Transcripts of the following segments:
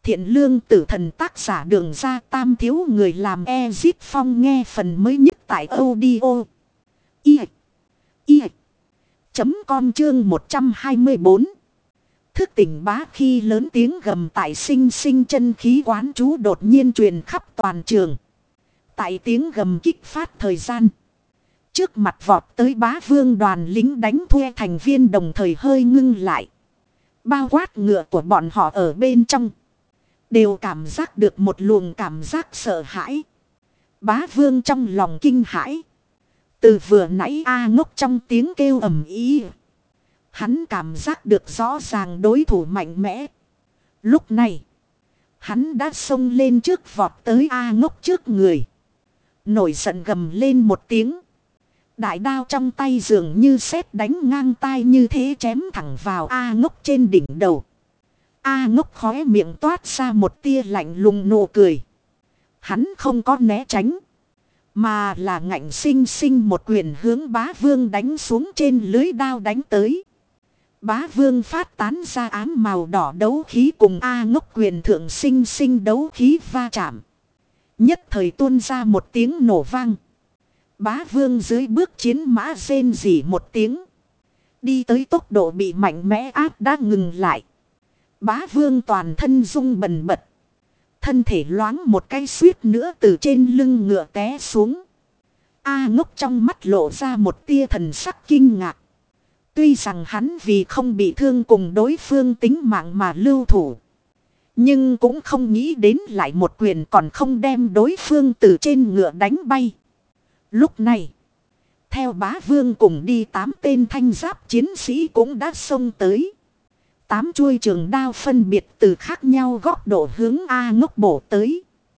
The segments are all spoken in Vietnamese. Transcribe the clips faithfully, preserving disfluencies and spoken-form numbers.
Thiện lương tử thần tác giả Đường Ra Tam thiếu người làm Ezip Phong nghe phần mới nhất tại audio. I. I. Chấm com chương một trăm hai mươi bốn. Thức tỉnh bá khi lớn tiếng gầm tại sinh sinh chân khí quán chú đột nhiên truyền khắp toàn trường. Tại tiếng gầm kích phát thời gian. Trước mặt vọt tới bá vương đoàn lính đánh thuê thành viên đồng thời hơi ngưng lại. Bao quát ngựa của bọn họ ở bên trong. Đều cảm giác được một luồng cảm giác sợ hãi. Bá vương trong lòng kinh hãi. Từ vừa nãy A Ngốc trong tiếng kêu ầm ĩ. Hắn cảm giác được rõ ràng đối thủ mạnh mẽ. Lúc này. Hắn đã xông lên trước vọt tới A Ngốc trước người. Nổi giận gầm lên một tiếng. Đại đao trong tay dường như sét đánh ngang tai như thế chém thẳng vào A Ngốc trên đỉnh đầu. A Ngốc khóe miệng toát ra một tia lạnh lùng nụ cười. Hắn không có né tránh. Mà là ngạnh sinh sinh một quyền hướng bá vương đánh xuống trên lưới đao đánh tới. Bá vương phát tán ra ám màu đỏ đấu khí cùng A Ngốc quyền thượng sinh sinh đấu khí va chạm. Nhất thời tuôn ra một tiếng nổ vang. Bá vương dưới bước chiến mã rên rỉ một tiếng. Đi tới tốc độ bị mạnh mẽ áp đã ngừng lại. Bá vương toàn thân rung bần bật. Thân thể loáng một cái suýt nữa từ trên lưng ngựa té xuống. A Ngốc trong mắt lộ ra một tia thần sắc kinh ngạc. Tuy rằng hắn vì không bị thương cùng đối phương tính mạng mà lưu thủ. Nhưng cũng không nghĩ đến lại một quyền còn không đem đối phương từ trên ngựa đánh bay. Lúc này, theo bá vương cùng đi tám tên thanh giáp chiến sĩ cũng đã xông tới. Tám chuôi trường đao phân biệt từ khác nhau góc độ hướng A Ngốc bổ tới.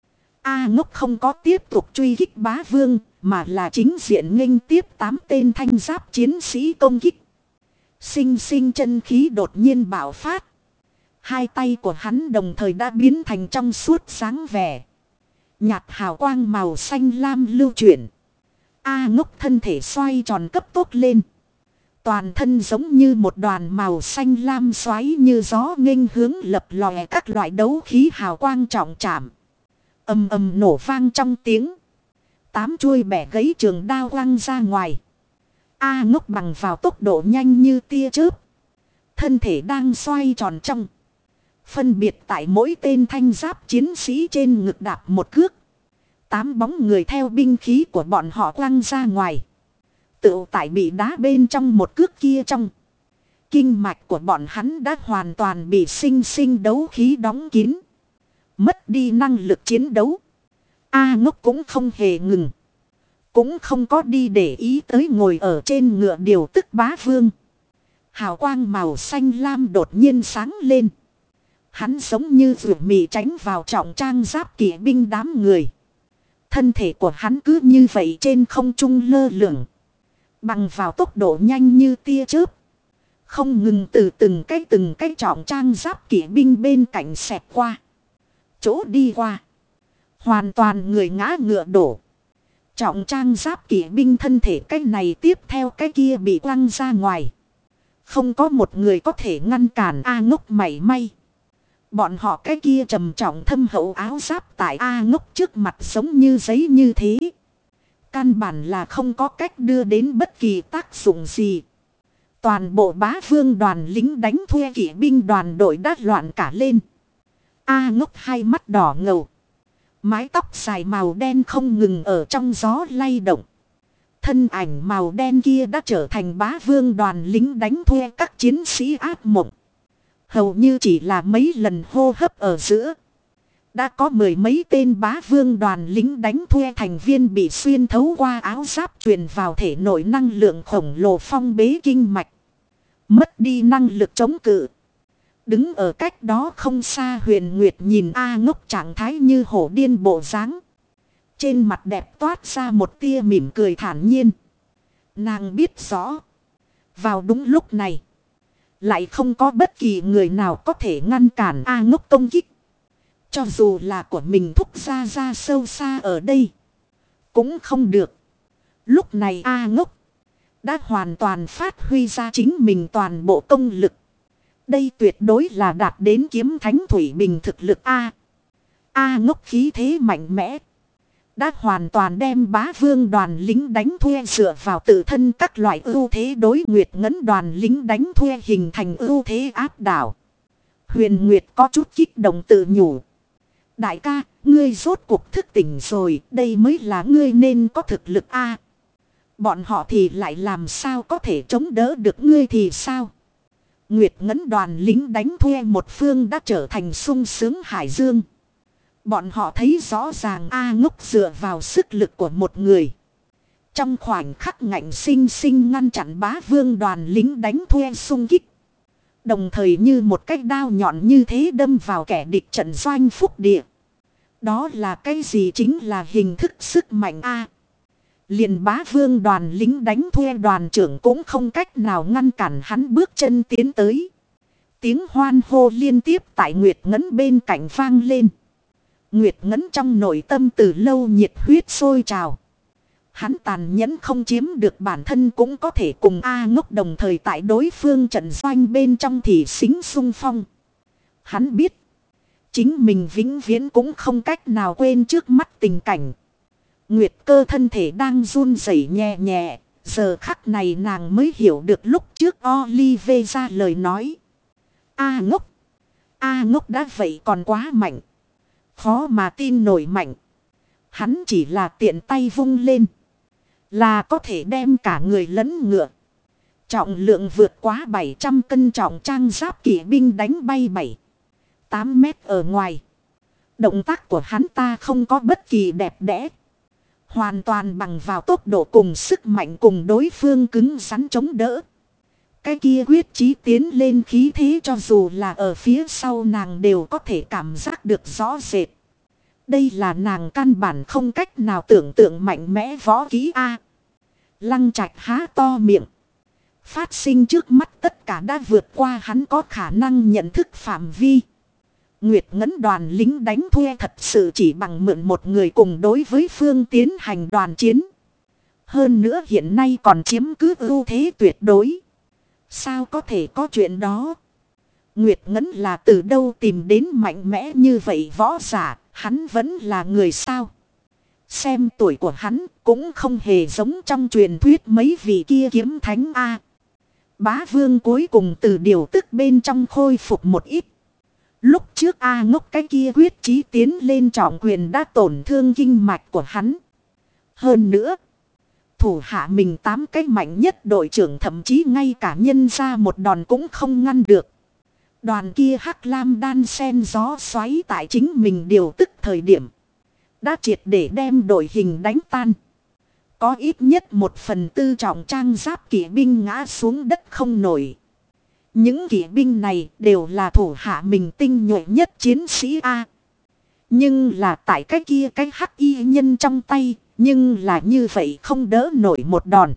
A Ngốc không có tiếp tục truy kích bá vương, mà là chính diện nghênh tiếp tám tên thanh giáp chiến sĩ công kích. Sinh sinh chân khí đột nhiên bạo phát. Hai tay của hắn đồng thời đã biến thành trong suốt sáng vẻ. Nhạt hào quang màu xanh lam lưu chuyển. A Ngốc thân thể xoay tròn cấp tốc lên. Toàn thân giống như một đoàn màu xanh lam xoáy như gió nghênh hướng lập lòe các loại đấu khí hào quang trọng chạm. Ầm ầm nổ vang trong tiếng. Tám chuôi bẻ gãy trường đao quăng ra ngoài. A Ngốc bằng vào tốc độ nhanh như tia chớp. Thân thể đang xoay tròn trong. Phân biệt tại mỗi tên thanh giáp chiến sĩ trên ngực đạp một cước. Tám bóng người theo binh khí của bọn họ quăng ra ngoài. Tự tại bị đá bên trong một cước kia trong. Kinh mạch của bọn hắn đã hoàn toàn bị sinh sinh đấu khí đóng kín. Mất đi năng lực chiến đấu. A Ngốc cũng không hề ngừng. Cũng không có đi để ý tới ngồi ở trên ngựa điều tức bá vương. Hào quang màu xanh lam đột nhiên sáng lên. Hắn giống như vượt mì tránh vào trọng trang giáp kỵ binh đám người. Thân thể của hắn cứ như vậy trên không trung lơ lửng. Bằng vào tốc độ nhanh như tia chớp. Không ngừng từ từng cái từng cái trọng trang giáp kỵ binh bên cạnh xẹt qua. Chỗ đi qua. Hoàn toàn người ngã ngựa đổ. Trọng trang giáp kỵ binh thân thể cái này tiếp theo cái kia bị quăng ra ngoài. Không có một người có thể ngăn cản A Ngốc mảy may. Bọn họ cái kia trầm trọng thâm hậu áo giáp tại A Ngốc trước mặt giống như giấy như thế. Căn bản là không có cách đưa đến bất kỳ tác dụng gì. Toàn bộ bá vương đoàn lính đánh thuê kỵ binh đoàn đội đã loạn cả lên. A Ngốc hai mắt đỏ ngầu. Mái tóc dài màu đen không ngừng ở trong gió lay động. Thân ảnh màu đen kia đã trở thành bá vương đoàn lính đánh thuê các chiến sĩ ác mộng. Hầu như chỉ là mấy lần hô hấp ở giữa. Đã có mười mấy tên bá vương đoàn lính đánh thuê thành viên bị xuyên thấu qua áo giáp truyền vào thể nội năng lượng khổng lồ phong bế kinh mạch. Mất đi năng lực chống cự. Đứng ở cách đó không xa Huyền Nguyệt nhìn A Ngốc trạng thái như hổ điên bộ dáng. Trên mặt đẹp toát ra một tia mỉm cười thản nhiên. Nàng biết rõ. Vào đúng lúc này. Lại không có bất kỳ người nào có thể ngăn cản A Ngốc công kích. Cho dù là của mình thúc ra ra sâu xa ở đây. Cũng không được. Lúc này A Ngốc. Đã hoàn toàn phát huy ra chính mình toàn bộ công lực. Đây tuyệt đối là đạt đến kiếm thánh thủy bình thực lực A. A ngốc khí thế mạnh mẽ. Đã hoàn toàn đem bá vương đoàn lính đánh thuê dựa vào tự thân các loại ưu thế đối Nguyệt Ngấn đoàn lính đánh thuê hình thành ưu thế áp đảo. Huyền Nguyệt có chút kích động tự nhủ. Đại ca, ngươi rốt cuộc thức tỉnh rồi, đây mới là ngươi nên có thực lực A. Bọn họ thì lại làm sao có thể chống đỡ được ngươi thì sao? Nguyệt Ngấn đoàn lính đánh thuê một phương đã trở thành sung sướng hải dương. Bọn họ thấy rõ ràng A ngốc dựa vào sức lực của một người. Trong khoảnh khắc ngạnh sinh sinh ngăn chặn bá vương đoàn lính đánh thuê xung kích. Đồng thời như một cái đao nhọn như thế đâm vào kẻ địch trận doanh phúc địa. Đó là cái gì chính là hình thức sức mạnh A. Liền bá vương đoàn lính đánh thuê đoàn trưởng cũng không cách nào ngăn cản hắn bước chân tiến tới. Tiếng hoan hô liên tiếp tại Nguyệt Ngấn bên cạnh vang lên. Nguyệt Ngấn trong nội tâm từ lâu nhiệt huyết sôi trào. Hắn tàn nhẫn không chiếm được bản thân cũng có thể cùng A ngốc đồng thời tại đối phương trận doanh bên trong thì xính sung phong. Hắn biết. Chính mình vĩnh viễn cũng không cách nào quên trước mắt tình cảnh. Nguyệt Cơ thân thể đang run rẩy nhẹ nhẹ. Giờ khắc này nàng mới hiểu được lúc trước Olive ra lời nói. A ngốc. A ngốc đã vậy còn quá mạnh. Khó mà tin nổi mạnh. Hắn chỉ là tiện tay vung lên. Là có thể đem cả người lẫn ngựa. Trọng lượng vượt quá bảy trăm cân trọng trang giáp kỵ binh đánh bay bảy tám mét ở ngoài. Động tác của hắn ta không có bất kỳ đẹp đẽ. Hoàn toàn bằng vào tốc độ cùng sức mạnh cùng đối phương cứng rắn chống đỡ. Cái kia quyết chí tiến lên khí thế cho dù là ở phía sau nàng đều có thể cảm giác được rõ rệt. Đây là nàng căn bản không cách nào tưởng tượng mạnh mẽ võ kỹ A. Lăng Trạch há to miệng. Phát sinh trước mắt tất cả đã vượt qua hắn có khả năng nhận thức phạm vi. Nguyệt Ngấn đoàn lính đánh thuê thật sự chỉ bằng mượn một người cùng đối với phương tiến hành đoàn chiến. Hơn nữa hiện nay còn chiếm cứ ưu thế tuyệt đối. Sao có thể có chuyện đó? Nguyệt Ngấn là từ đâu tìm đến mạnh mẽ như vậy võ giả, hắn vẫn là người sao? Xem tuổi của hắn cũng không hề giống trong truyền thuyết mấy vị kia kiếm thánh A. Bá vương cuối cùng từ điều tức bên trong khôi phục một ít. Lúc trước A ngốc cái kia quyết chí tiến lên trọng quyền đã tổn thương kinh mạch của hắn. Hơn nữa, thủ hạ mình tám cái mạnh nhất đội trưởng thậm chí ngay cả nhân ra một đòn cũng không ngăn được. Đoàn kia hắc lam đan sen gió xoáy tại chính mình điều tức thời điểm. Đã triệt để đem đội hình đánh tan. Có ít nhất một phần tư trọng trang giáp kỵ binh ngã xuống đất không nổi. Những kỵ binh này đều là thủ hạ mình tinh nhuệ nhất chiến sĩ A. Nhưng là tại cái kia cái hắc y nhân trong tay. Nhưng là như vậy không đỡ nổi một đòn.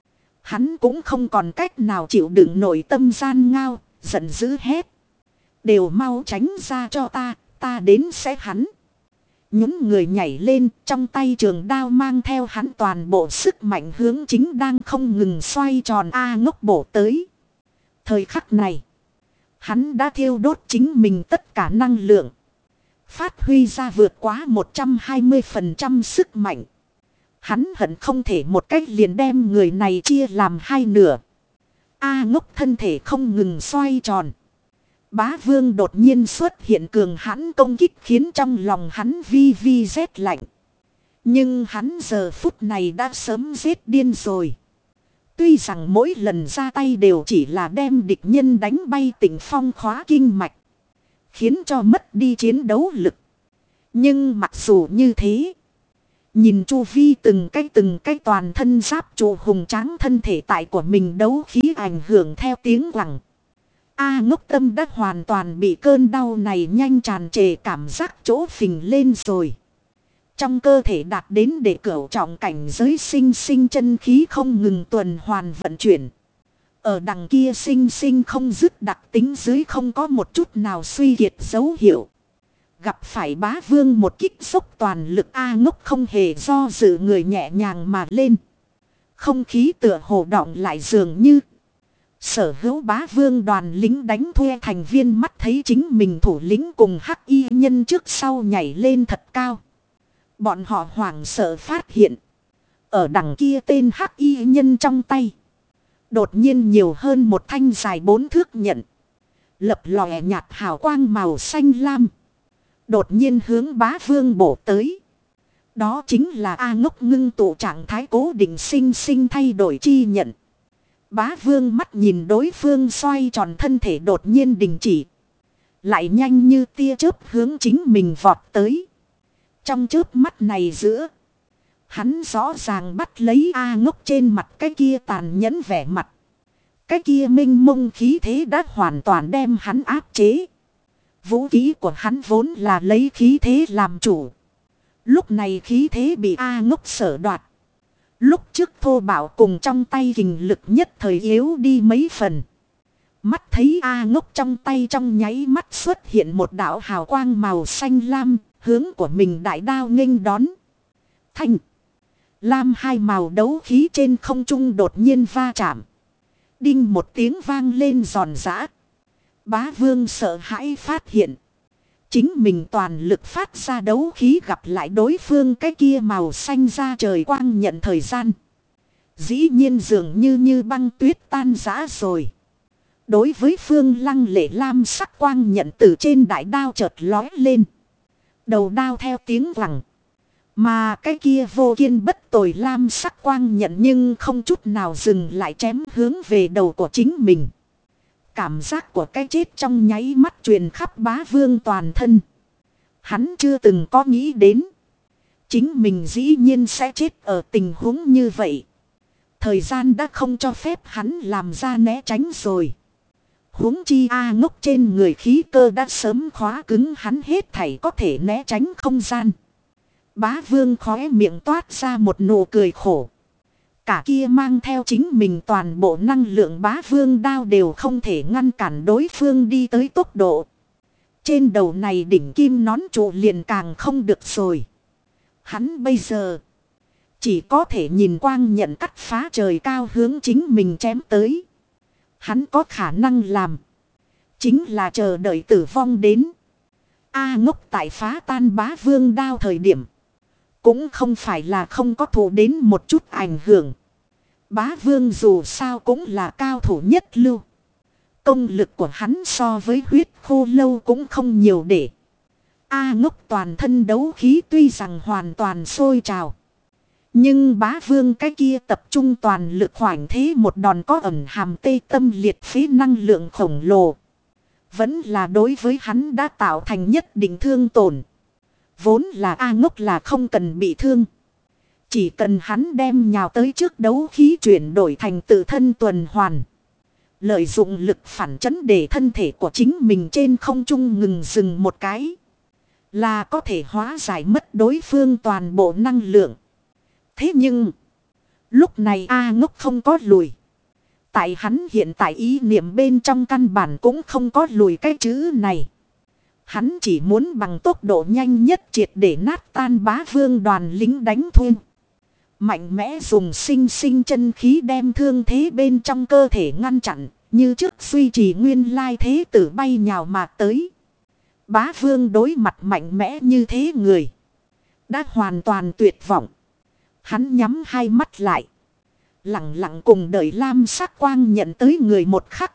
Hắn cũng không còn cách nào chịu đựng nổi tâm gian ngao. Giận dữ hét. Đều mau tránh ra cho ta. Ta đến sẽ hắn. Nhún người nhảy lên. Trong tay trường đao mang theo hắn toàn bộ sức mạnh hướng chính đang không ngừng xoay tròn A ngốc bổ tới. Thời khắc này. Hắn đã thiêu đốt chính mình tất cả năng lượng. Phát huy ra vượt quá một trăm hai mươi phần trăm sức mạnh. Hắn hận không thể một cách liền đem người này chia làm hai nửa. A ngốc thân thể không ngừng xoay tròn. Bá vương đột nhiên xuất hiện cường hãn công kích khiến trong lòng hắn vi vi rét lạnh. Nhưng hắn giờ phút này đã sớm giết điên rồi. Tuy rằng mỗi lần ra tay đều chỉ là đem địch nhân đánh bay tỉnh phong khóa kinh mạch. Khiến cho mất đi chiến đấu lực. Nhưng mặc dù như thế. Nhìn chu vi từng cái từng cái toàn thân giáp trụ hùng tráng thân thể tại của mình đấu khí ảnh hưởng theo tiếng quẳng. A ngốc tâm đã hoàn toàn bị cơn đau này nhanh tràn trề cảm giác chỗ phình lên rồi. Trong cơ thể đạt đến để cửu trọng cảnh giới sinh sinh chân khí không ngừng tuần hoàn vận chuyển. Ở đằng kia sinh sinh không dứt đặc tính dưới không có một chút nào suy kiệt dấu hiệu. Gặp phải bá vương một kích dốc toàn lực A ngốc không hề do dự người nhẹ nhàng mà lên. Không khí tựa hồ động lại dường như. Sở hữu bá vương đoàn lính đánh thuê thành viên mắt thấy chính mình thủ lĩnh cùng hắc y nhân trước sau nhảy lên thật cao. Bọn họ hoảng sợ phát hiện. Ở đằng kia tên hắc y nhân trong tay. Đột nhiên nhiều hơn một thanh dài bốn thước nhận. Lập lòe nhạt hào quang màu xanh lam. Đột nhiên hướng bá vương bổ tới. Đó chính là A Ngốc ngưng tụ trạng thái cố định sinh sinh thay đổi chi nhận. Bá vương mắt nhìn đối phương xoay tròn thân thể đột nhiên đình chỉ. Lại nhanh như tia chớp hướng chính mình vọt tới. Trong chớp mắt này giữa. Hắn rõ ràng bắt lấy A Ngốc trên mặt cái kia tàn nhẫn vẻ mặt. Cái kia minh mông khí thế đã hoàn toàn đem hắn áp chế. Vũ khí của hắn vốn là lấy khí thế làm chủ. Lúc này khí thế bị A Ngốc sở đoạt. Lúc trước thô bạo cùng trong tay kình lực nhất thời yếu đi mấy phần. Mắt thấy A Ngốc trong tay trong nháy mắt xuất hiện một đạo hào quang màu xanh lam, hướng của mình đại đao nghênh đón. Thanh, lam hai màu đấu khí trên không trung đột nhiên va chạm. Đinh một tiếng vang lên giòn giã. Bá vương sợ hãi phát hiện. Chính mình toàn lực phát ra đấu khí gặp lại đối phương cái kia màu xanh ra trời quang nhận thời gian. Dĩ nhiên dường như như băng tuyết tan rã rồi. Đối với phương lăng lệ lam sắc quang nhận từ trên đại đao chợt lói lên. Đầu đao theo tiếng vẳng. Mà cái kia vô kiên bất tồi lam sắc quang nhận nhưng không chút nào dừng lại chém hướng về đầu của chính mình. Cảm giác của cái chết trong nháy mắt truyền khắp bá vương toàn thân. Hắn chưa từng có nghĩ đến. Chính mình dĩ nhiên sẽ chết ở tình huống như vậy. Thời gian đã không cho phép hắn làm ra né tránh rồi. Huống chi A Ngốc trên người khí cơ đã sớm khóa cứng hắn hết thảy có thể né tránh không gian. Bá vương khóe miệng toát ra một nụ cười khổ. Cả kia mang theo chính mình toàn bộ năng lượng bá vương đao đều không thể ngăn cản đối phương đi tới tốc độ. Trên đầu này đỉnh kim nón trụ liền càng không được rồi. Hắn bây giờ chỉ có thể nhìn quang nhận cắt phá trời cao hướng chính mình chém tới. Hắn có khả năng làm. Chính là chờ đợi tử vong đến. A Ngốc tại phá tan bá vương đao thời điểm. Cũng không phải là không có thụ đến một chút ảnh hưởng. Bá vương dù sao cũng là cao thủ nhất lưu. Công lực của hắn so với huyết khô lâu cũng không nhiều để. A Ngốc toàn thân đấu khí tuy rằng hoàn toàn sôi trào. Nhưng bá vương cái kia tập trung toàn lực khoảnh thế một đòn có ẩn hàm tê tâm liệt phế năng lượng khổng lồ. Vẫn là đối với hắn đã tạo thành nhất định thương tổn. Vốn là A Ngốc là không cần bị thương. Chỉ cần hắn đem nhào tới trước đấu khí chuyển đổi thành tự thân tuần hoàn. Lợi dụng lực phản chấn để thân thể của chính mình trên không trung ngừng dừng một cái. Là có thể hóa giải mất đối phương toàn bộ năng lượng. Thế nhưng, lúc này A Ngốc không có lùi. Tại hắn hiện tại ý niệm bên trong căn bản cũng không có lùi cái chữ này. Hắn chỉ muốn bằng tốc độ nhanh nhất triệt để nát tan bá vương đoàn lính đánh thuê. Mạnh mẽ dùng sinh sinh chân khí đem thương thế bên trong cơ thể ngăn chặn. Như trước duy trì nguyên lai thế tử bay nhào mà tới. Bá vương đối mặt mạnh mẽ như thế người. Đã hoàn toàn tuyệt vọng. Hắn nhắm hai mắt lại. Lặng lặng cùng đợi lam sắc quang nhận tới người một khắc.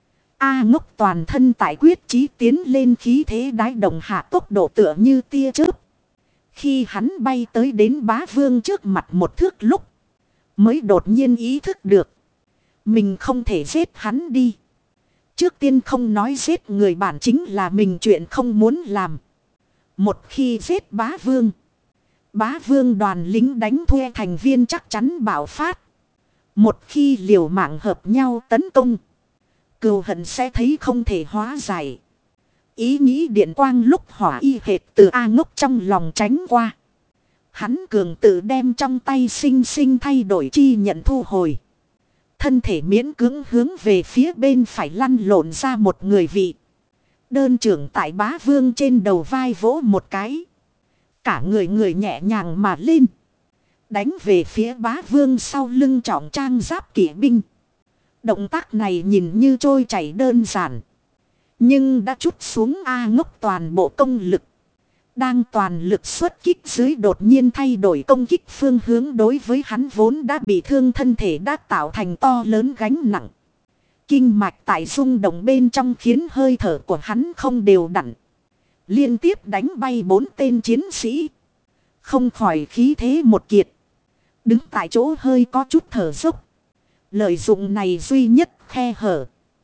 A Ngốc toàn thân tại quyết chí tiến lên khí thế đái đồng hạ tốc độ tựa như tia chớp. Khi hắn bay tới đến bá vương trước mặt một thước lúc. Mới đột nhiên ý thức được. Mình không thể giết hắn đi. Trước tiên không nói giết người bản chính là mình chuyện không muốn làm. Một khi giết bá vương. Bá vương đoàn lính đánh thuê thành viên chắc chắn bạo phát. Một khi liều mạng hợp nhau tấn công. Cừu hận sẽ thấy không thể hóa giải. Ý nghĩ điện quang lúc hỏa y hệt từ A Ngốc trong lòng tránh qua. Hắn cường tự đem trong tay sinh sinh thay đổi chi nhận thu hồi. Thân thể miễn cưỡng hướng về phía bên phải lăn lộn ra một người vị. Đơn trưởng tại bá vương trên đầu vai vỗ một cái. Cả người người nhẹ nhàng mà lên. Đánh về phía bá vương sau lưng trọng trang giáp kỵ binh. Động tác này nhìn như trôi chảy đơn giản. Nhưng đã trút xuống A Ngốc toàn bộ công lực. Đang toàn lực xuất kích dưới đột nhiên thay đổi công kích phương hướng đối với hắn vốn đã bị thương thân thể đã tạo thành to lớn gánh nặng. Kinh mạch tại rung động bên trong khiến hơi thở của hắn không đều đặn. Liên tiếp đánh bay bốn tên chiến sĩ. Không khỏi khí thế một kiệt. Đứng tại chỗ hơi có chút thở dốc. Lợi dụng này duy nhất khe hở.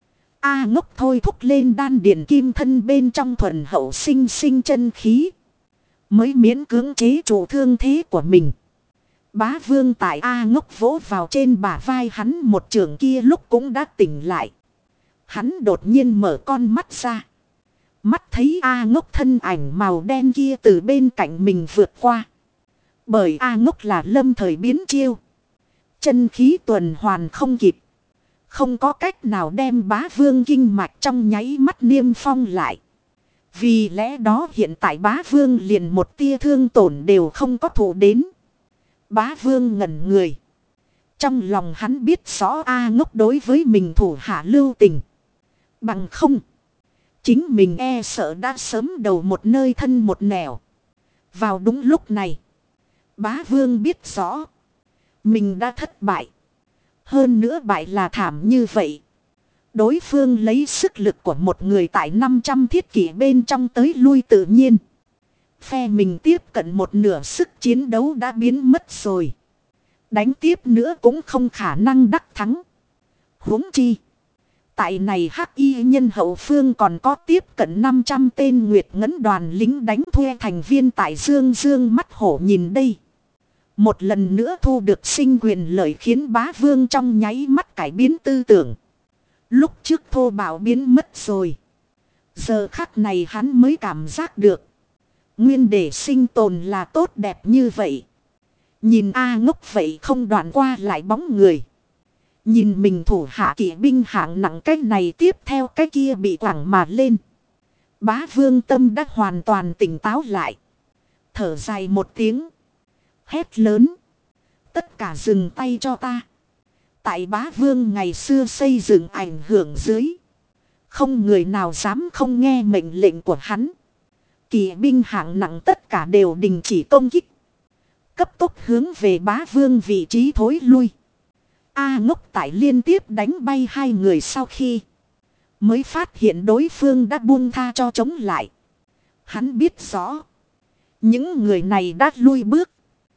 A Ngốc thôi thúc lên đan điền kim thân bên trong thuần hậu sinh sinh chân khí. Mới miễn cưỡng chế trụ thương thế của mình. Bá Vương tại A Ngốc vỗ vào trên bả vai hắn một trường kia lúc cũng đã tỉnh lại. Hắn đột nhiên mở con mắt ra. Mắt thấy A Ngốc thân ảnh màu đen kia từ bên cạnh mình vượt qua. Bởi A Ngốc là lâm thời biến chiêu. Chân khí tuần hoàn không kịp. Không có cách nào đem Bá Vương kinh mạch trong nháy mắt niêm phong lại. Vì lẽ đó hiện tại Bá Vương liền một tia thương tổn đều không có thụ đến. Bá Vương ngẩn người. Trong lòng hắn biết rõ A Ngốc đối với mình thủ hạ lưu tình. Bằng không. Chính mình e sợ đã sớm đầu một nơi thân một nẻo. Vào đúng lúc này. Bá Vương biết rõ. Mình đã thất bại. Hơn nữa bại là thảm như vậy. Đối phương lấy sức lực của một người tại năm trăm thiết kỷ bên trong tới lui tự nhiên. Phe mình tiếp cận một nửa sức chiến đấu đã biến mất rồi. Đánh tiếp nữa cũng không khả năng đắc thắng. Huống chi. Tại này hắc y nhân hậu phương còn có tiếp cận năm trăm tên Nguyệt Ngẫn đoàn lính đánh thuê thành viên tại Dương Dương mắt hổ nhìn đây. Một lần nữa thu được sinh quyền lợi khiến Bá Vương trong nháy mắt cải biến tư tưởng. Lúc trước thô bạo biến mất rồi. Giờ khắc này hắn mới cảm giác được. Nguyên để sinh tồn là tốt đẹp như vậy. Nhìn A Ngốc vậy không đoạn qua lại bóng người. Nhìn mình thủ hạ kỵ binh hạng nặng cái này tiếp theo cái kia bị quẳng mà lên. Bá Vương tâm đã hoàn toàn tỉnh táo lại. Thở dài một tiếng. Hét lớn. Tất cả dừng tay cho ta. Tại Bá Vương ngày xưa xây dựng ảnh hưởng dưới. Không người nào dám không nghe mệnh lệnh của hắn. Kỵ binh hạng nặng tất cả đều đình chỉ công kích. Cấp tốc hướng về Bá Vương vị trí thối lui. A Ngốc tại liên tiếp đánh bay hai người sau khi. Mới phát hiện đối phương đã buông tha cho chống lại. Hắn biết rõ. Những người này đã lui bước.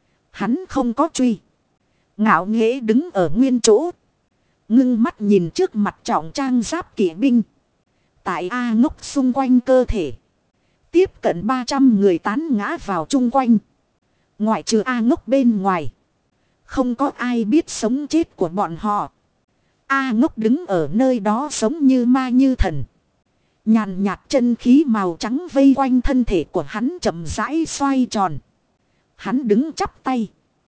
Hắn không có truy. Ngạo nghễ đứng ở nguyên chỗ. Ngưng mắt nhìn trước mặt trọng trang giáp kỵ binh. Tại A Ngốc xung quanh cơ thể. Tiếp cận ba trăm người tán ngã vào chung quanh. Ngoại trừ A Ngốc bên ngoài. Không có ai biết sống chết của bọn họ. A Ngốc đứng ở nơi đó sống như ma như thần. Nhàn nhạt chân khí màu trắng vây quanh thân thể của hắn chậm rãi xoay tròn. Hắn đứng chắp tay.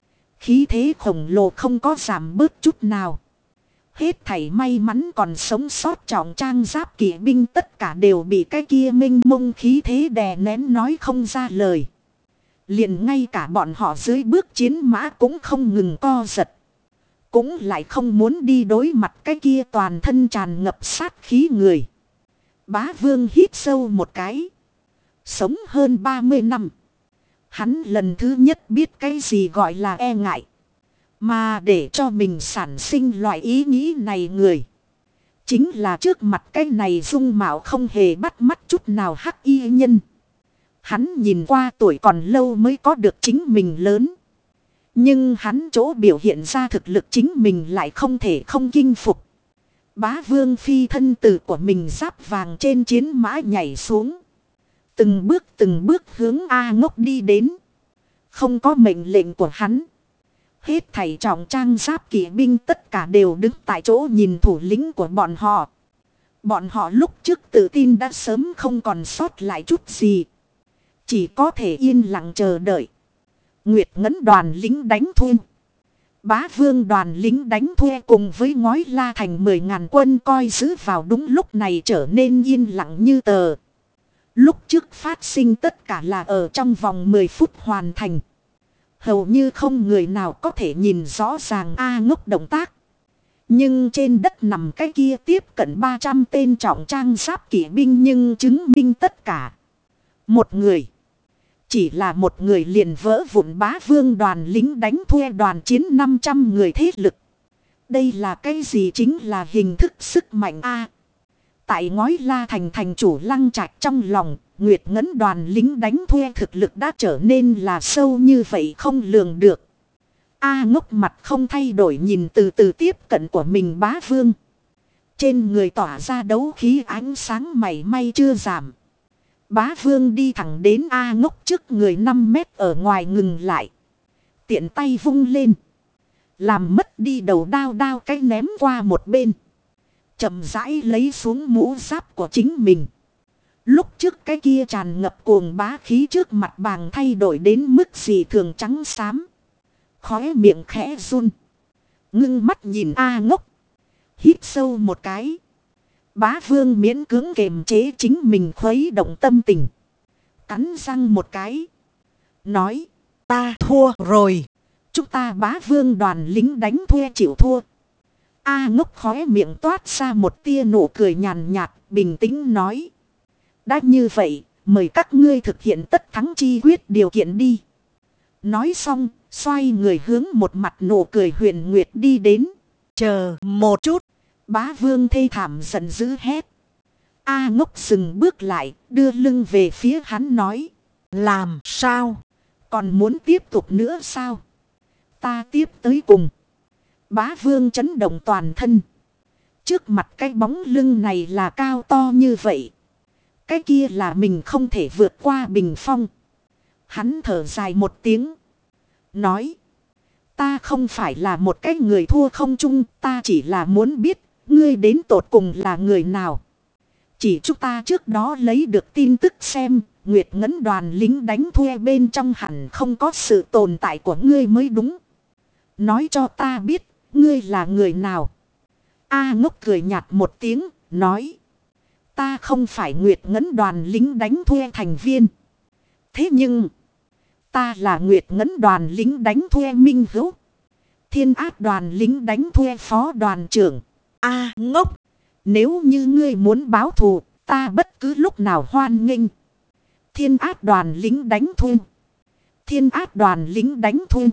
Khí thế khổng lồ không có giảm bớt chút nào. Hết thảy may mắn còn sống sót trọng trang giáp kỵ binh tất cả đều bị cái kia minh mông khí thế đè nén nói không ra lời. Liền ngay cả bọn họ dưới bước chiến mã cũng không ngừng co giật. Cũng lại không muốn đi đối mặt cái kia toàn thân tràn ngập sát khí người. Bá Vương hít sâu một cái. Sống hơn ba mươi năm. Hắn lần thứ nhất biết cái gì gọi là e ngại. Mà để cho mình sản sinh loại ý nghĩ này người. Chính là trước mặt cái này dung mạo không hề bắt mắt chút nào hắc y nhân. Hắn nhìn qua tuổi còn lâu mới có được chính mình lớn. Nhưng hắn chỗ biểu hiện ra thực lực chính mình lại không thể không kinh phục. Bá Vương phi thân tử của mình giáp vàng trên chiến mã nhảy xuống. Từng bước từng bước hướng A Ngốc đi đến. Không có mệnh lệnh của hắn. Hết thảy trọng trang giáp kỵ binh tất cả đều đứng tại chỗ nhìn thủ lĩnh của bọn họ. Bọn họ lúc trước tự tin đã sớm không còn sót lại chút gì. Chỉ có thể yên lặng chờ đợi. Nguyệt Ngẫn đoàn lính đánh thuê. Bá Vương đoàn lính đánh thuê cùng với ngói la thành mười ngàn quân coi giữ vào đúng lúc này trở nên yên lặng như tờ. Lúc trước phát sinh tất cả là ở trong vòng mười phút hoàn thành. Hầu như không người nào có thể nhìn rõ ràng A Ngốc động tác. Nhưng trên đất nằm cái kia tiếp cận ba trăm tên trọng trang giáp kỵ binh nhưng chứng minh tất cả. Một người. Chỉ là một người liền vỡ vụn bá vương đoàn lính đánh thuê đoàn chiến năm trăm người thế lực. Đây là cái gì chính là hình thức sức mạnh a. Tại ngói La Thành thành chủ Lăng Trạch trong lòng, Nguyệt Ngẫn đoàn lính đánh thuê thực lực đã trở nên là sâu như vậy không lường được. A Ngốc mặt không thay đổi nhìn từ từ tiếp cận của mình bá vương. Trên người tỏa ra đấu khí ánh sáng mảy may chưa giảm. Bá vương đi thẳng đến A Ngốc trước người năm mét ở ngoài ngừng lại. Tiện tay vung lên. Làm mất đi đầu đao đao cái ném qua một bên. Chậm rãi lấy xuống mũ giáp của chính mình. Lúc trước cái kia tràn ngập cuồng bá khí trước mặt bàng thay đổi đến mức gì thường trắng xám. Khóe miệng khẽ run. Ngưng mắt nhìn A Ngốc. Hít sâu một cái. Bá vương miễn cưỡng kềm chế chính mình khuấy động tâm tình. Cắn răng một cái. Nói. Ta thua rồi. Chúng ta bá vương đoàn lính đánh thuê chịu thua. A Ngốc khóe miệng toát ra một tia nụ cười nhàn nhạt. Bình tĩnh nói. Đã như vậy. Mời các ngươi thực hiện tất thắng chi quyết điều kiện đi. Nói xong. Xoay người hướng một mặt nụ cười huyền nguyệt đi đến. Chờ một chút. Bá vương thê thảm giận dữ hét. A Ngốc dừng bước lại. Đưa lưng về phía hắn nói. Làm sao? Còn muốn tiếp tục nữa sao? Ta tiếp tới cùng. Bá vương chấn động toàn thân. Trước mặt cái bóng lưng này là cao to như vậy. Cái kia là mình không thể vượt qua bình phong. Hắn thở dài một tiếng. Nói. Ta không phải là một cái người thua không chung. Ta chỉ là muốn biết. Ngươi đến tột cùng là người nào. Chỉ chúng ta trước đó lấy được tin tức xem. Nguyệt Ngẫn đoàn lính đánh thuê bên trong hẳn không có sự tồn tại của ngươi mới đúng. Nói cho ta biết. Ngươi là người nào. A Ngốc cười nhạt một tiếng. Nói. Ta không phải Nguyệt Ngẫn đoàn lính đánh thuê thành viên. Thế nhưng. Ta là Nguyệt Ngẫn đoàn lính đánh thuê Minh Hữu. Thiên Ác đoàn lính đánh thuê phó đoàn trưởng. A Ngốc. Nếu như ngươi muốn báo thù. Ta bất cứ lúc nào hoan nghênh. Thiên Ác đoàn lính đánh thuê. Thiên Ác đoàn lính đánh thuê.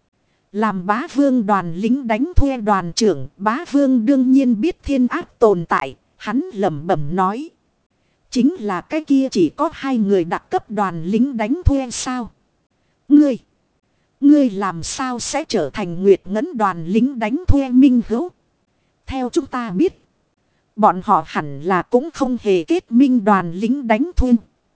Làm bá vương đoàn lính đánh thuê đoàn trưởng. Bá vương đương nhiên biết thiên ác tồn tại. Hắn lẩm bẩm nói. Chính là cái kia chỉ có hai người đặc cấp đoàn lính đánh thuê sao. Ngươi. Ngươi làm sao sẽ trở thành Nguyệt Ngẫn đoàn lính đánh thuê Minh Hữu. Theo chúng ta biết. Bọn họ hẳn là cũng không hề kết minh đoàn lính đánh thuê.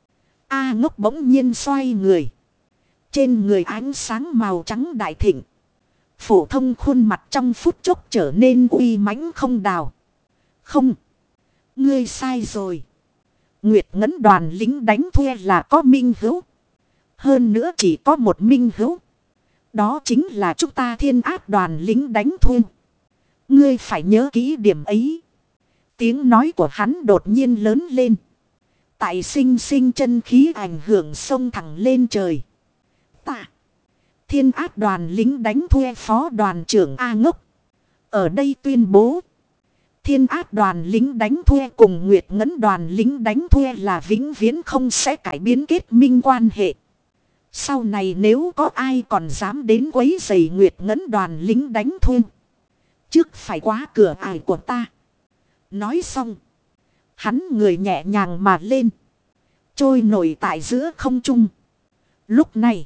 A Ngốc bỗng nhiên xoay người. Trên người ánh sáng màu trắng đại thịnh. Phổ thông khuôn mặt trong phút chốc trở nên uy mãnh không đào. Không. Ngươi sai rồi. Nguyệt Ngẫn đoàn lính đánh thuê là có Minh Hữu. Hơn nữa chỉ có một Minh Hữu. Đó chính là chúng ta Thiên Ác đoàn lính đánh thuê. Ngươi phải nhớ kỹ điểm ấy. Tiếng nói của hắn đột nhiên lớn lên. Tại sinh sinh chân khí ảnh hưởng sông thẳng lên trời. Ta. Thiên Ác đoàn lính đánh thuê phó đoàn trưởng A Ngốc. Ở đây tuyên bố. Thiên Ác đoàn lính đánh thuê cùng Nguyệt Ngẫn đoàn lính đánh thuê là vĩnh viễn không sẽ cải biến kết minh quan hệ. Sau này nếu có ai còn dám đến quấy rầy Nguyệt Ngẫn đoàn lính đánh thuê. Trước phải qua cửa ải của ta. Nói xong. Hắn người nhẹ nhàng mà lên. Trôi nổi tại giữa không trung. Lúc này.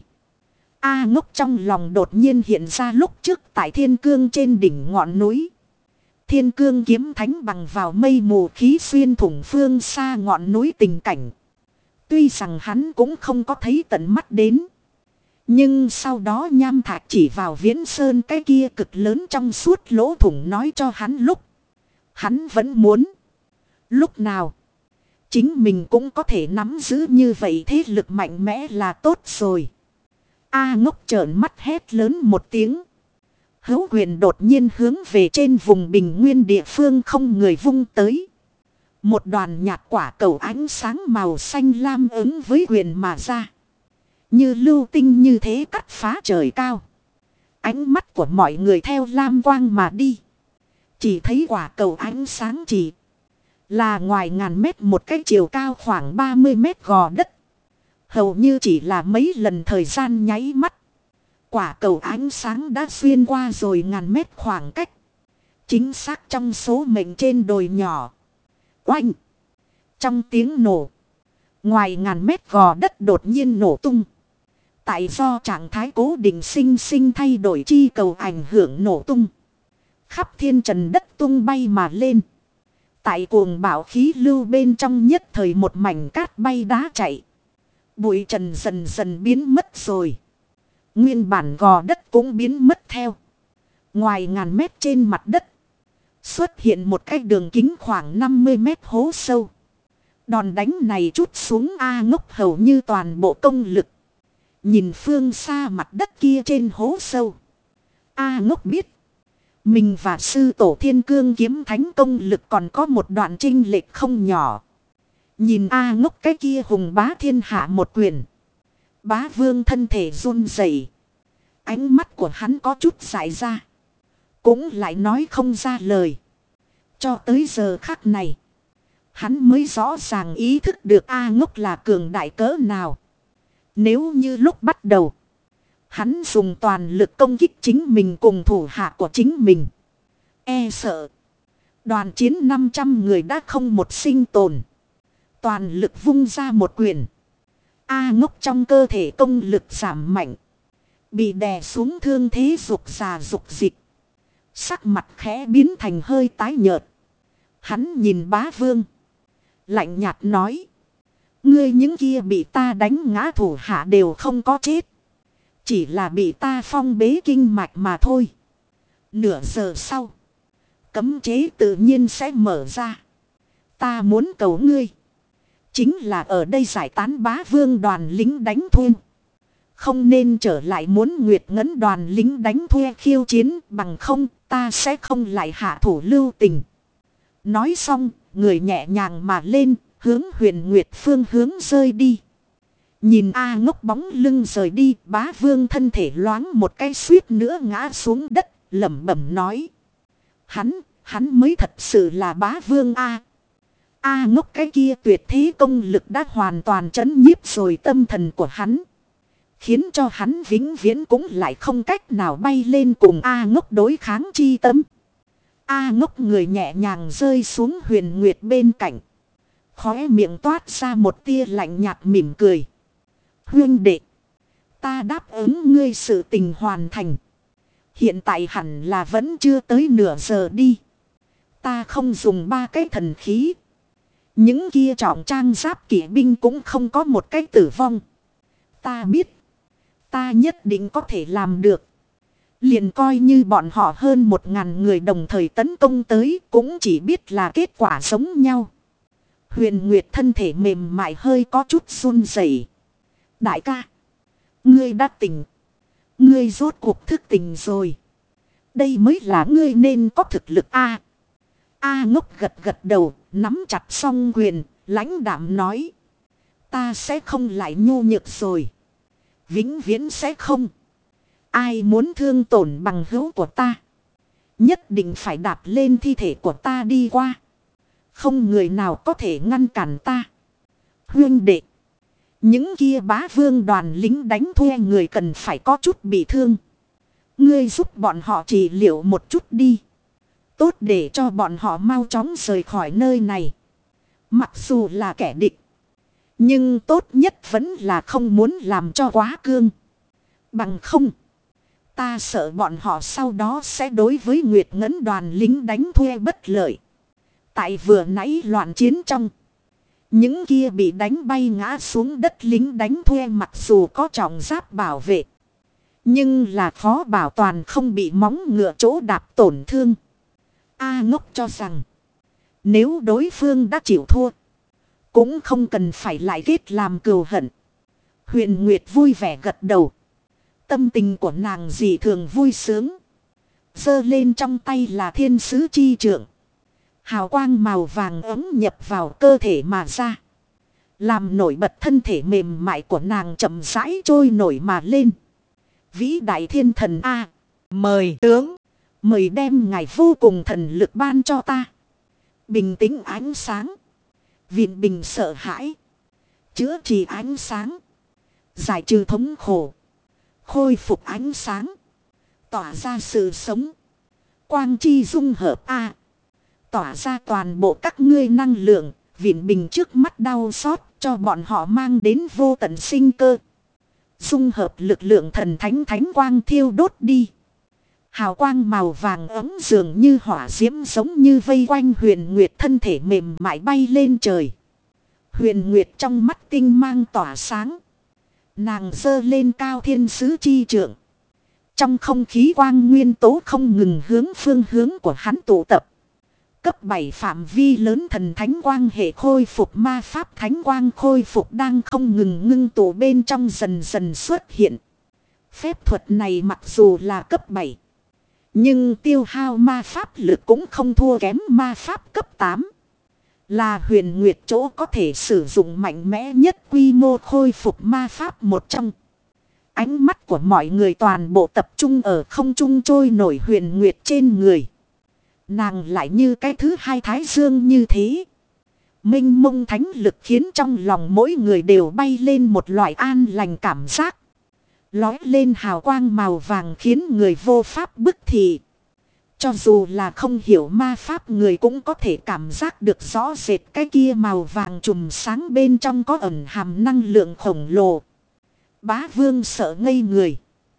A Ngốc trong lòng đột nhiên hiện ra lúc trước tại thiên cương trên đỉnh ngọn núi. Thiên cương kiếm thánh bằng vào mây mù khí xuyên thủng phương xa ngọn núi tình cảnh. Tuy rằng hắn cũng không có thấy tận mắt đến. Nhưng sau đó Nham Thạch chỉ vào Viễn Sơn cái kia cực lớn trong suốt lỗ thủng nói cho hắn lúc. Hắn vẫn muốn. Lúc nào. Chính mình cũng có thể nắm giữ như vậy thế lực mạnh mẽ là tốt rồi. A Ngốc trợn mắt hét lớn một tiếng. Hữu quyền đột nhiên hướng về trên vùng bình nguyên địa phương không người vung tới. Một đoàn nhạt quả cầu ánh sáng màu xanh lam ứng với quyền mà ra. Như lưu tinh như thế cắt phá trời cao. Ánh mắt của mọi người theo lam quang mà đi. Chỉ thấy quả cầu ánh sáng chỉ là ngoài ngàn mét một cái chiều cao khoảng ba mươi mét gò đất. Hầu như chỉ là mấy lần thời gian nháy mắt. Quả cầu ánh sáng đã xuyên qua rồi ngàn mét khoảng cách. Chính xác trong số mệnh trên đồi nhỏ. Oanh! Trong tiếng nổ. Ngoài ngàn mét gò đất đột nhiên nổ tung. Tại do trạng thái cố định sinh sinh thay đổi chi cầu ảnh hưởng nổ tung. Khắp thiên trần đất tung bay mà lên. Tại cuồng bão khí lưu bên trong nhất thời một mảnh cát bay đá chạy. Bụi trần dần dần biến mất rồi. Nguyên bản gò đất cũng biến mất theo. Ngoài ngàn mét trên mặt đất. Xuất hiện một cái đường kính khoảng năm mươi mét hố sâu. Đòn đánh này trút xuống A Ngốc hầu như toàn bộ công lực. Nhìn phương xa mặt đất kia trên hố sâu. A Ngốc biết. Mình và sư tổ thiên cương kiếm thánh công lực còn có một đoạn chênh lệch không nhỏ. Nhìn A Ngốc cái kia hùng bá thiên hạ một quyền. Bá vương thân thể run rẩy. Ánh mắt của hắn có chút dại ra. Cũng lại nói không ra lời. Cho tới giờ khắc này. Hắn mới rõ ràng ý thức được A Ngốc là cường đại cỡ nào. Nếu như lúc bắt đầu. Hắn dùng toàn lực công kích chính mình cùng thủ hạ của chính mình. E sợ. Đoàn chiến năm trăm người đã không một sinh tồn. Toàn lực vung ra một quyền. A Ngốc trong cơ thể công lực giảm mạnh. Bị đè xuống thương thế dục già dục dịch. Sắc mặt khẽ biến thành hơi tái nhợt. Hắn nhìn bá vương. Lạnh nhạt nói. Ngươi những kia bị ta đánh ngã thủ hạ đều không có chết. Chỉ là bị ta phong bế kinh mạch mà thôi. Nửa giờ sau. Cấm chế tự nhiên sẽ mở ra. Ta muốn cầu ngươi. Chính là ở đây giải tán bá vương đoàn lính đánh thuê. Không nên trở lại muốn Nguyệt Ngấn đoàn lính đánh thuê khiêu chiến bằng không ta sẽ không lại hạ thủ lưu tình. Nói xong, người nhẹ nhàng mà lên, hướng Huyền Nguyệt phương hướng rơi đi. Nhìn A Ngốc bóng lưng rời đi, bá vương thân thể loáng một cái suýt nữa ngã xuống đất, lẩm bẩm nói. Hắn, hắn mới thật sự là bá vương A. A Ngốc cái kia tuyệt thế công lực đã hoàn toàn trấn nhiếp rồi tâm thần của hắn. Khiến cho hắn vĩnh viễn cũng lại không cách nào bay lên cùng A Ngốc đối kháng chi tâm. A Ngốc người nhẹ nhàng rơi xuống Huyền Nguyệt bên cạnh. Khóe miệng toát ra một tia lạnh nhạt mỉm cười. Huyên đệ. Ta đáp ứng ngươi sự tình hoàn thành. Hiện tại hẳn là vẫn chưa tới nửa giờ đi. Ta không dùng ba cái thần khí. Những kia trọng trang giáp kỵ binh cũng không có một cái tử vong. Ta biết. Ta nhất định có thể làm được. Liền coi như bọn họ hơn một ngàn người đồng thời tấn công tới cũng chỉ biết là kết quả giống nhau. Huyền Nguyệt thân thể mềm mại hơi có chút run rẩy. Đại ca. Ngươi đã tỉnh. Ngươi rốt cuộc thức tỉnh rồi. Đây mới là ngươi nên có thực lực A. A Ngốc gật gật đầu, nắm chặt song quyền, lãnh đạm nói. Ta sẽ không lại nhu nhược rồi. Vĩnh viễn sẽ không. Ai muốn thương tổn bằng hữu của ta. Nhất định phải đạp lên thi thể của ta đi qua. Không người nào có thể ngăn cản ta. Huyên đệ. Những kia bá vương đoàn lính đánh thuê người cần phải có chút bị thương. Ngươi giúp bọn họ trị liệu một chút đi. Tốt để cho bọn họ mau chóng rời khỏi nơi này. Mặc dù là kẻ địch. Nhưng tốt nhất vẫn là không muốn làm cho quá cương. Bằng không. Ta sợ bọn họ sau đó sẽ đối với Nguyệt Ngấn đoàn lính đánh thuê bất lợi. Tại vừa nãy loạn chiến trong. Những kia bị đánh bay ngã xuống đất lính đánh thuê mặc dù có trọng giáp bảo vệ. Nhưng là khó bảo toàn không bị móng ngựa chỗ đạp tổn thương. A Ngốc cho rằng. Nếu đối phương đã chịu thua. Cũng không cần phải lại kết làm cừu hận. Huyền Nguyệt vui vẻ gật đầu. Tâm tình của nàng dị thường vui sướng. Giơ lên trong tay là thiên sứ chi trượng. Hào quang màu vàng ấm nhập vào cơ thể mà ra. Làm nổi bật thân thể mềm mại của nàng chậm rãi trôi nổi mà lên. Vĩ đại thiên thần A. Mời tướng. Mời đem ngài vô cùng thần lực ban cho ta. Bình tĩnh ánh sáng. Viện bình sợ hãi. Chữa trị ánh sáng. Giải trừ thống khổ. Khôi phục ánh sáng. Tỏa ra sự sống. Quang chi dung hợp A. Tỏa ra toàn bộ các ngươi năng lượng. Viện bình trước mắt đau xót cho bọn họ mang đến vô tận sinh cơ. Dung hợp lực lượng thần thánh thánh quang thiêu đốt đi. Hào quang màu vàng ấm dường như hỏa diễm giống như vây quanh Huyền Nguyệt thân thể mềm mại bay lên trời. Huyền Nguyệt trong mắt tinh mang tỏa sáng. Nàng giơ lên cao thiên sứ chi trượng. Trong không khí quang nguyên tố không ngừng hướng phương hướng của hắn tụ tập. Cấp bảy phạm vi lớn thần thánh quang hệ khôi phục ma pháp thánh quang khôi phục đang không ngừng ngưng tụ bên trong dần dần xuất hiện. Phép thuật này mặc dù là cấp bảy. Nhưng tiêu hao ma pháp lực cũng không thua kém ma pháp cấp tám. Là Huyền Nguyệt chỗ có thể sử dụng mạnh mẽ nhất quy mô khôi phục ma pháp một trong. Ánh mắt của mọi người toàn bộ tập trung ở không trung trôi nổi Huyền Nguyệt trên người. Nàng lại như cái thứ hai thái dương như thế. Minh mông thánh lực khiến trong lòng mỗi người đều bay lên một loại an lành cảm giác. Lói lên hào quang màu vàng khiến người vô pháp bức thị. Cho dù là không hiểu ma pháp người cũng có thể cảm giác được rõ rệt cái kia màu vàng trùm sáng bên trong có ẩn hàm năng lượng khổng lồ. Bá vương sợ ngây người.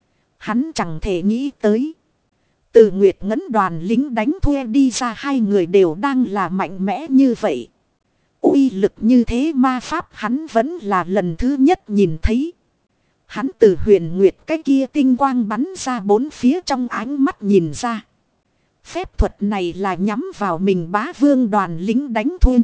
Hắn chẳng thể nghĩ tới. Từ Nguyệt Ngẫn đoàn lính đánh thuê đi ra hai người đều đang là mạnh mẽ như vậy. Uy lực như thế ma pháp hắn vẫn là lần thứ nhất nhìn thấy. Hắn từ Huyền Nguyệt cái kia tinh quang bắn ra bốn phía trong ánh mắt nhìn ra. Phép thuật này là nhắm vào mình bá vương đoàn lính đánh thuê.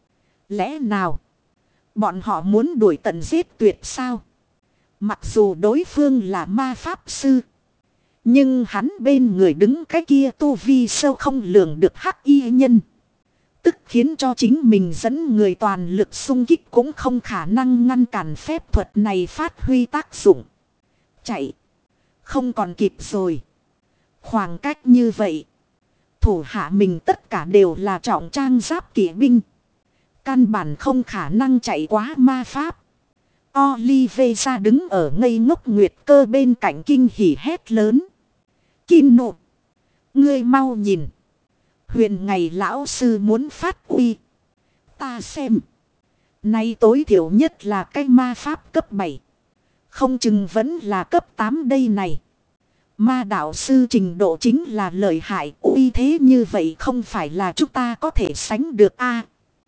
Lẽ nào? Bọn họ muốn đuổi tận giết tuyệt sao? Mặc dù đối phương là ma pháp sư. Nhưng hắn bên người đứng cái kia tu vi sâu không lường được hắc y nhân. Tức khiến cho chính mình dẫn người toàn lực xung kích cũng không khả năng ngăn cản phép thuật này phát huy tác dụng. Chạy. Không còn kịp rồi. Khoảng cách như vậy. Thủ hạ mình tất cả đều là trọng trang giáp kỵ binh. Căn bản không khả năng chạy quá ma pháp. Olivera đứng ở ngây ngốc Nguyệt Cơ bên cạnh kinh hỉ hét lớn. Kim nộ. Ngươi mau nhìn. Huyền ngày lão sư muốn phát uy. Ta xem. Nay tối thiểu nhất là cái ma pháp cấp bảy. Không chừng vẫn là cấp tám đây này. Ma đạo sư trình độ chính là lợi hại. Uy thế như vậy không phải là chúng ta có thể sánh được a.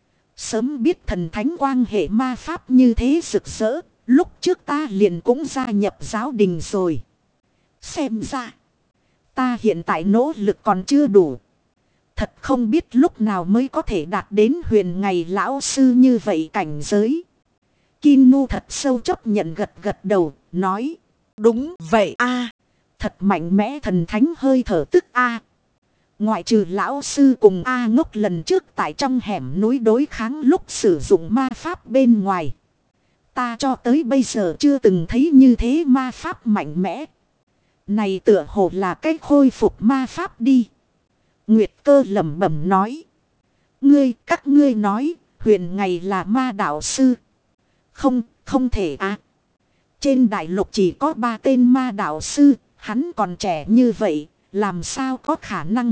Sớm biết thần thánh quang hệ ma pháp như thế rực rỡ. Lúc trước ta liền cũng gia nhập giáo đình rồi. Xem ra. Ta hiện tại nỗ lực còn chưa đủ. Thật không biết lúc nào mới có thể đạt đến huyền ngày lão sư như vậy cảnh giới. Kinu thật sâu chấp nhận gật gật đầu, nói. Đúng vậy a, thật mạnh mẽ thần thánh hơi thở tức a. Ngoại trừ lão sư cùng A ngốc lần trước tại trong hẻm núi đối kháng lúc sử dụng ma pháp bên ngoài. Ta cho tới bây giờ chưa từng thấy như thế ma pháp mạnh mẽ. Này tựa hồ là cái khôi phục ma pháp đi. Nguyệt Cơ lẩm bẩm nói. Ngươi, các ngươi nói, huyền ngày là ma đạo sư. Không, không thể à. Trên đại lục chỉ có ba tên ma đạo sư, hắn còn trẻ như vậy, làm sao có khả năng.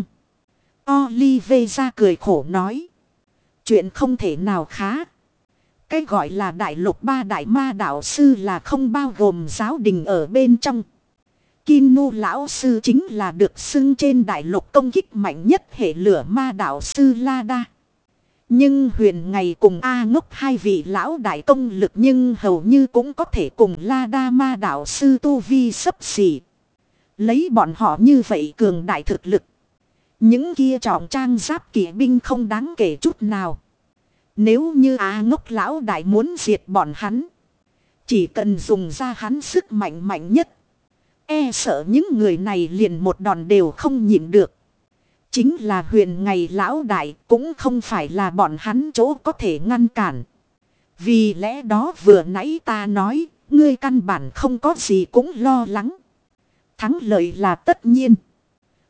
Olivera cười khổ nói. Chuyện không thể nào khá. Cái gọi là đại lục ba đại ma đạo sư là không bao gồm giáo đình ở bên trong. Kinu lão sư chính là được xưng trên đại lục công kích mạnh nhất hệ lửa ma đạo sư Lada. Nhưng huyền ngày cùng A ngốc hai vị lão đại công lực nhưng hầu như cũng có thể cùng Lada ma đạo sư tu vi sấp xỉ. Lấy bọn họ như vậy cường đại thực lực. Những kia trọng trang giáp kỵ binh không đáng kể chút nào. Nếu như A ngốc lão đại muốn diệt bọn hắn. Chỉ cần dùng ra hắn sức mạnh mạnh nhất. E sợ những người này liền một đòn đều không nhịn được. Chính là huyền ngày lão đại cũng không phải là bọn hắn chỗ có thể ngăn cản. Vì lẽ đó vừa nãy ta nói, ngươi căn bản không có gì cũng lo lắng. Thắng lợi là tất nhiên.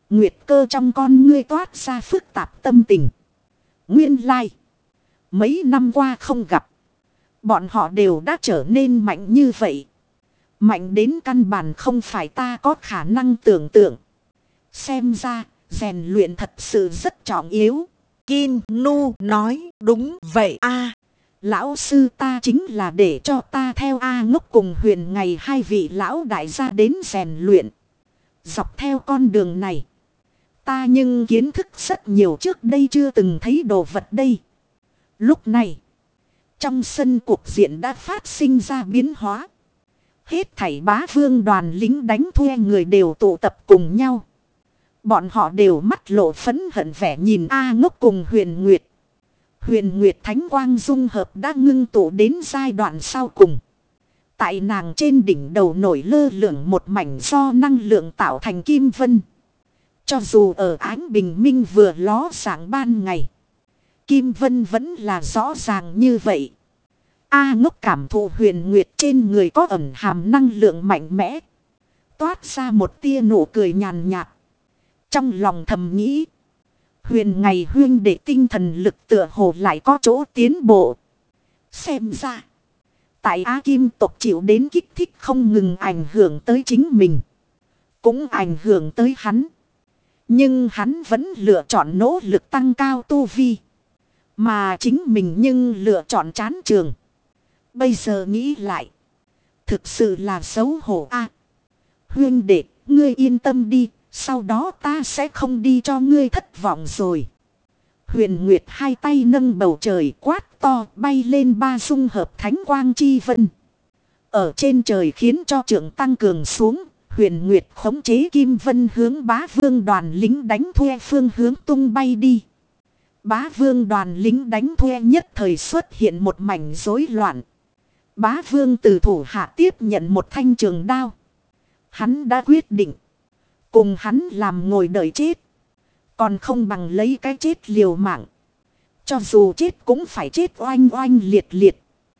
Nguyệt Cơ trong con ngươi toát ra phức tạp tâm tình. Nguyên lai. Mấy năm qua không gặp. Bọn họ đều đã trở nên mạnh như vậy. Mạnh đến căn bản không phải ta có khả năng tưởng tượng. Xem ra, rèn luyện thật sự rất trọng yếu. Kim Nu nói đúng vậy a. Lão sư ta chính là để cho ta theo A Ngốc cùng Huyền ngày hai vị lão đại gia đến rèn luyện. Dọc theo con đường này. Ta nhưng kiến thức rất nhiều trước đây chưa từng thấy đồ vật đây. Lúc này. Trong sân cuộc diện đã phát sinh ra biến hóa. Hết thảy bá vương đoàn lính đánh thuê người đều tụ tập cùng nhau. Bọn họ đều mắt lộ phấn hận vẻ nhìn A Ngốc cùng Huyền Nguyệt. Huyền Nguyệt Thánh Quang dung hợp đã ngưng tụ đến giai đoạn sau cùng. Tại nàng trên đỉnh đầu nổi lơ lửng một mảnh do năng lượng tạo thành kim vân. Cho dù ở ánh bình minh vừa ló sáng ban ngày. Kim vân vẫn là rõ ràng như vậy. A Ngốc cảm thụ Huyền Nguyệt trên người có ẩn hàm năng lượng mạnh mẽ. Toát ra một tia nụ cười nhàn nhạt. Trong lòng thầm nghĩ. Huyền ngày huyên để tinh thần lực tựa hồ lại có chỗ tiến bộ. Xem ra. Tại Á Kim tộc chịu đến kích thích không ngừng ảnh hưởng tới chính mình. Cũng ảnh hưởng tới hắn. Nhưng hắn vẫn lựa chọn nỗ lực tăng cao tu vi. Mà chính mình nhưng lựa chọn chán trường. Bây giờ nghĩ lại. Thực sự là xấu hổ a. Huyên đệ, ngươi yên tâm đi. Sau đó ta sẽ không đi cho ngươi thất vọng rồi. Huyền Nguyệt hai tay nâng bầu trời quát to bay lên ba dung hợp thánh quang chi vân. Ở trên trời khiến cho trưởng tăng cường xuống. Huyền Nguyệt khống chế kim vân hướng bá vương đoàn lính đánh thuê phương hướng tung bay đi. Bá vương đoàn lính đánh thuê nhất thời xuất hiện một mảnh rối loạn. Bá vương từ thủ hạ tiếp nhận một thanh trường đao. Hắn đã quyết định. Cùng hắn làm ngồi đợi chết. Còn không bằng lấy cái chết liều mạng. Cho dù chết cũng phải chết oanh oanh liệt liệt.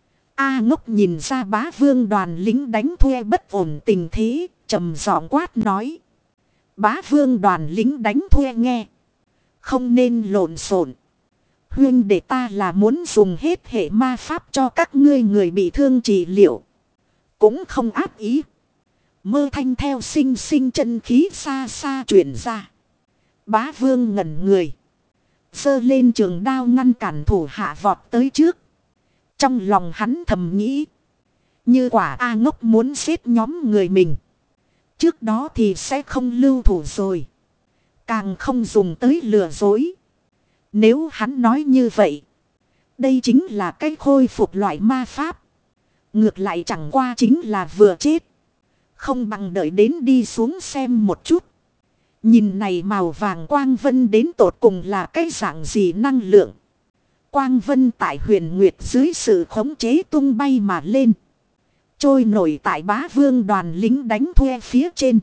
A Ngốc nhìn ra bá vương đoàn lính đánh thuê bất ổn tình thế. Trầm giọng quát nói. Bá vương đoàn lính đánh thuê nghe. Không nên lộn xộn. Huyên để ta là muốn dùng hết hệ ma pháp cho các ngươi người bị thương trị liệu. Cũng không ác ý. Mơ thanh theo sinh sinh chân khí xa xa chuyển ra. Bá vương ngẩn người. Giơ lên trường đao ngăn cản thủ hạ vọt tới trước. Trong lòng hắn thầm nghĩ. Như quả A Ngốc muốn giết nhóm người mình. Trước đó thì sẽ không lưu thủ rồi. Càng không dùng tới lừa dối. Nếu hắn nói như vậy. Đây chính là cái khôi phục loại ma pháp. Ngược lại chẳng qua chính là vừa chết. Không bằng đợi đến đi xuống xem một chút. Nhìn này màu vàng quang vân đến tột cùng là cái dạng gì năng lượng. Quang vân tại Huyền Nguyệt dưới sự khống chế tung bay mà lên. Trôi nổi tại bá vương đoàn lính đánh thuê phía trên.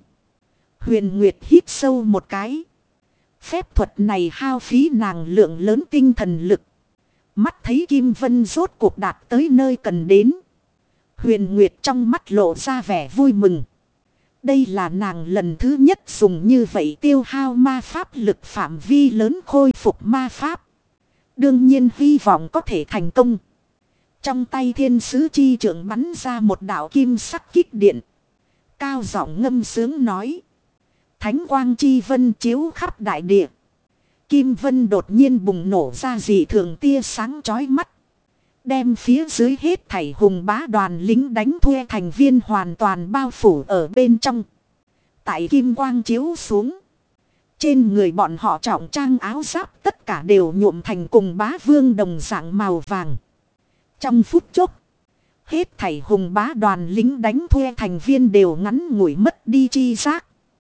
Huyền Nguyệt hít sâu một cái. Phép thuật này hao phí nàng lượng lớn tinh thần lực. Mắt thấy Kim Vân rốt cuộc đạt tới nơi cần đến. Huyền Nguyệt trong mắt lộ ra vẻ vui mừng. Đây là nàng lần thứ nhất dùng như vậy tiêu hao ma pháp lực phạm vi lớn khôi phục ma pháp. Đương nhiên hy vọng có thể thành công. Trong tay thiên sứ chi trưởng bắn ra một đạo kim sắc kích điện. Cao giọng ngâm sướng nói. Thánh quang chi vân chiếu khắp đại địa. Kim vân đột nhiên bùng nổ ra dị thường tia sáng chói mắt. Đem phía dưới hết thảy hùng bá đoàn lính đánh thuê thành viên hoàn toàn bao phủ ở bên trong. Tại kim quang chiếu xuống. Trên người bọn họ trọng trang áo giáp tất cả đều nhuộm thành cùng bá vương đồng dạng màu vàng. Trong phút chốc. Hết thảy hùng bá đoàn lính đánh thuê thành viên đều ngắn ngủi mất đi chi giác.